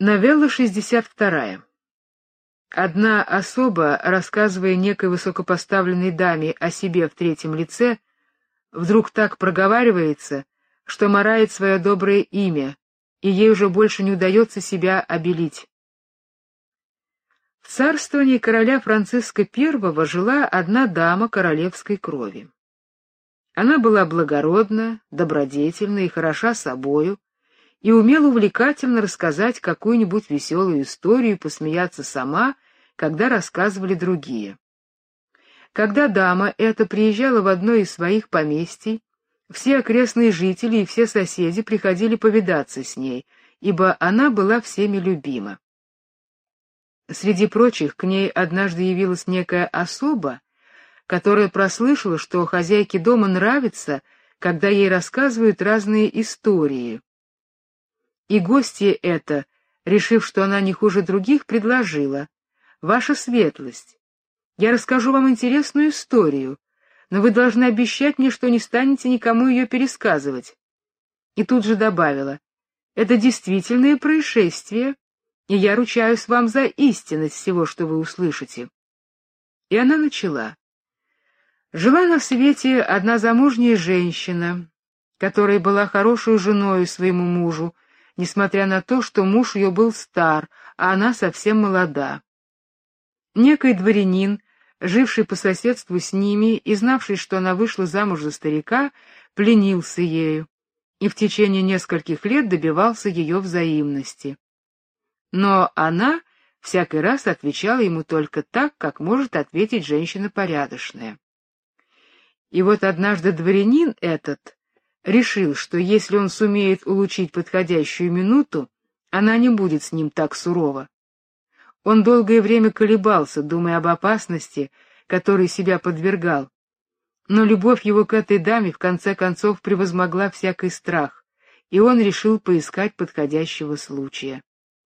Новелла 62. Одна особа, рассказывая некой высокопоставленной даме о себе в третьем лице, вдруг так проговаривается, что марает свое доброе имя, и ей уже больше не удается себя обелить. В царствовании короля Франциска I жила одна дама королевской крови. Она была благородна, добродетельна и хороша собою, и умела увлекательно рассказать какую-нибудь веселую историю и посмеяться сама, когда рассказывали другие. Когда дама эта приезжала в одно из своих поместий, все окрестные жители и все соседи приходили повидаться с ней, ибо она была всеми любима. Среди прочих к ней однажды явилась некая особа, которая прослышала, что хозяйке дома нравится, когда ей рассказывают разные истории. И гостья эта, решив, что она не хуже других, предложила: «Ваша светлость, я расскажу вам интересную историю, но вы должны обещать мне, что не станете никому ее пересказывать». И тут же добавила: «Это действительное происшествие, и я ручаюсь вам за истинность всего, что вы услышите». И она начала. Жила на свете одна замужняя женщина, которая была хорошей женой своему мужу, несмотря на то, что муж ее был стар, а она совсем молода. Некий дворянин, живший по соседству с ними и знавший, что она вышла замуж за старика, пленился ею и в течение нескольких лет добивался ее взаимности. Но она всякий раз отвечала ему только так, как может ответить женщина порядочная. И вот однажды дворянин этот решил, что если он сумеет улучшить подходящую минуту, она не будет с ним так сурова. Он долгое время колебался, думая об опасности, которой себя подвергал. Но любовь его к этой даме в конце концов превозмогла всякий страх, и он решил поискать подходящего случая.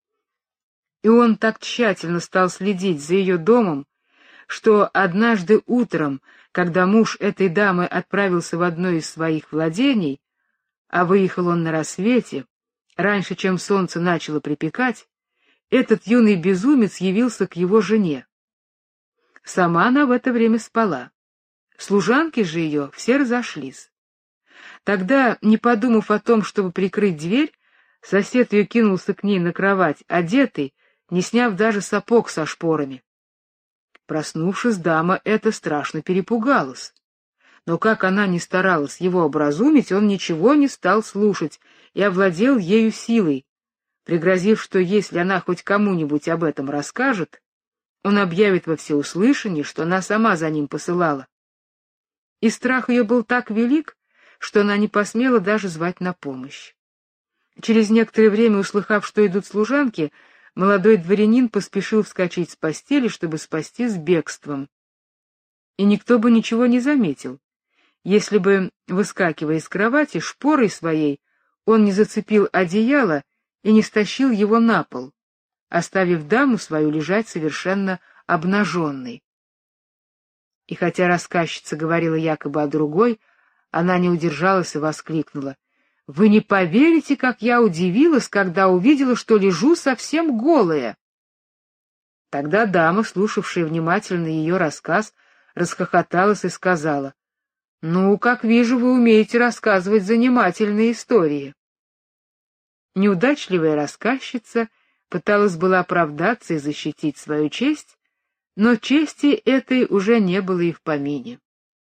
И он так тщательно стал следить за ее домом, что однажды утром, когда муж этой дамы отправился в одно из своих владений, а выехал он на рассвете, раньше, чем солнце начало припекать, этот юный безумец явился к его жене. Сама она в это время спала. Служанки же ее все разошлись. Тогда, не подумав о том, чтобы прикрыть дверь, сосед ее кинулся к ней на кровать, одетый, не сняв даже сапог со шпорами. Проснувшись, дама эта страшно перепугалась. Но как она ни старалась его образумить, он ничего не стал слушать и овладел ею силой, пригрозив, что если она хоть кому-нибудь об этом расскажет, он объявит во всеуслышание, что она сама за ним посылала. И страх ее был так велик, что она не посмела даже звать на помощь. Через некоторое время, услыхав, что идут служанки, молодой дворянин поспешил вскочить с постели, чтобы спасти с бегством. И никто бы ничего не заметил, если бы, выскакивая из кровати, шпорой своей он не зацепил одеяло и не стащил его на пол, оставив даму свою лежать совершенно обнаженной. И хотя рассказчица говорила якобы о другой, она не удержалась и воскликнула: «Вы не поверите, как я удивилась, когда увидела, что лежу совсем голая». Тогда дама, слушавшая внимательно ее рассказ, расхохоталась и сказала: «Ну, как вижу, вы умеете рассказывать занимательные истории». Неудачливая рассказчица пыталась была оправдаться и защитить свою честь, но чести этой уже не было и в помине.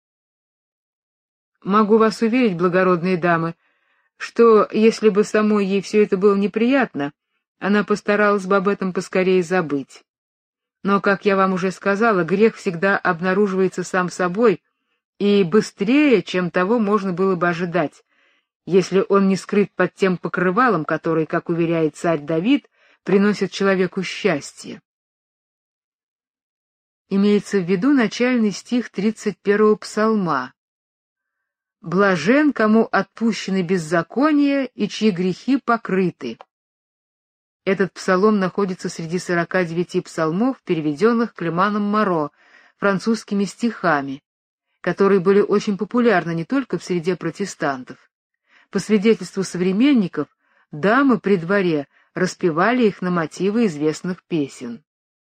Могу вас уверить, благородные дамы, что если бы самой ей все это было неприятно, она постаралась бы об этом поскорее забыть. Но, как я вам уже сказала, грех всегда обнаруживается сам собой и быстрее, чем того можно было бы ожидать, если он не скрыт под тем покрывалом, который, как уверяет царь Давид, приносит человеку счастье. Имеется в виду начальный стих 31-го псалма: «Блажен, кому отпущены беззакония и чьи грехи покрыты». Этот псалом находится среди 49 псалмов, переведенных Клеманом Моро французскими стихами, которые были очень популярны не только в среде протестантов. По свидетельству современников, дамы при дворе распевали их на мотивы известных песен.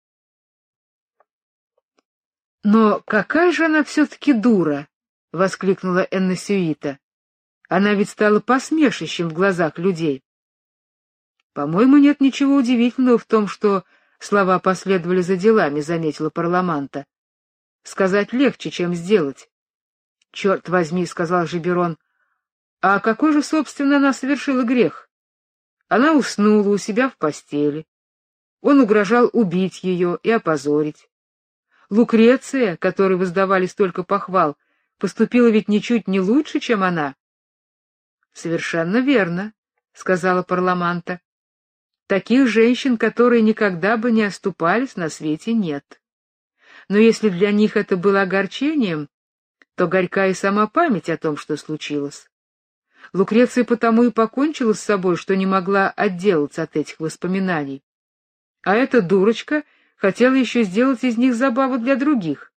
«Но какая же она все-таки дура!» — воскликнула Эннесюита. «Она ведь стала посмешищем в глазах людей». «По-моему, нет ничего удивительного в том, что слова последовали за делами», — заметила Парламанта. «Сказать легче, чем сделать». «Черт возьми», — сказал Жиберон, — «а какой же, собственно, она совершила грех? Она уснула у себя в постели. Он угрожал убить ее и опозорить. Лукреция, которой воздавали столько похвал, поступила ведь ничуть не лучше, чем она». «Совершенно верно», — сказала Парламанта. «Таких женщин, которые никогда бы не оступались, на свете нет. Но если для них это было огорчением, то горька и сама память о том, что случилось. Лукреция потому и покончила с собой, что не могла отделаться от этих воспоминаний. А эта дурочка хотела еще сделать из них забаву для других.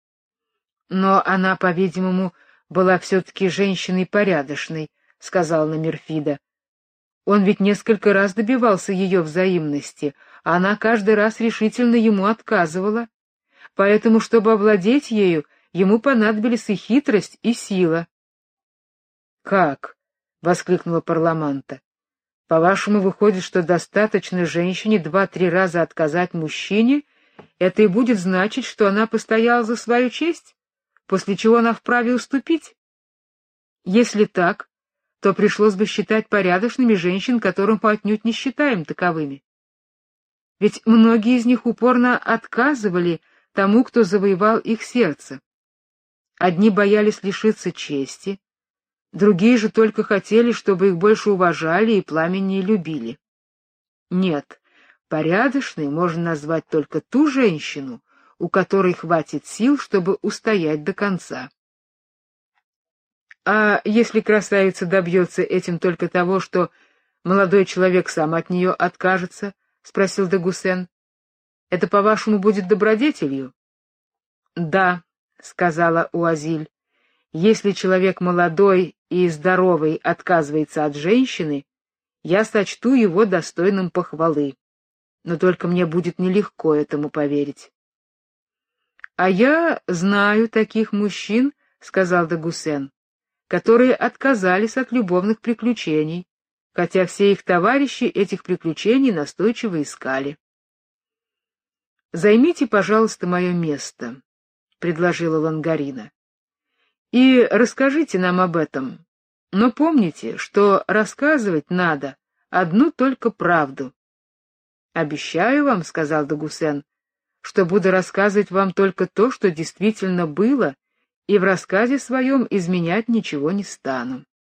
Но она, по-видимому, была все-таки женщиной порядочной», — сказала Номерфида. «Он ведь несколько раз добивался ее взаимности, а она каждый раз решительно ему отказывала. Поэтому, чтобы овладеть ею, ему понадобились и хитрость, и сила». «Как?» — воскликнула Парламанта. «По-вашему, выходит, что достаточно женщине 2-3 раза отказать мужчине, это и будет значить, что она постояла за свою честь, после чего она вправе уступить? Если так, то пришлось бы считать порядочными женщин, которым мы отнюдь не считаем таковыми. Ведь многие из них упорно отказывали тому, кто завоевал их сердце. Одни боялись лишиться чести, другие же только хотели, чтобы их больше уважали и пламеннее любили. Нет, порядочной можно назвать только ту женщину, у которой хватит сил, чтобы устоять до конца. А если красавица добьется этим только того, что молодой человек сам от нее откажется, — спросил де Гуссен, — это, по-вашему, будет добродетелью? — Да, — сказала Уазиль, — если человек молодой и здоровый отказывается от женщины, я сочту его достойным похвалы, но только мне будет нелегко этому поверить. — А я знаю таких мужчин, — сказал де Гуссен, — которые отказались от любовных приключений, хотя все их товарищи этих приключений настойчиво искали. «Займите, пожалуйста, мое место», — предложила Лангарина, — «и расскажите нам об этом. Но помните, что рассказывать надо одну только правду». «Обещаю вам», — сказал де Гуссен, — «что буду рассказывать вам только то, что действительно было, и в рассказе своем изменять ничего не стану».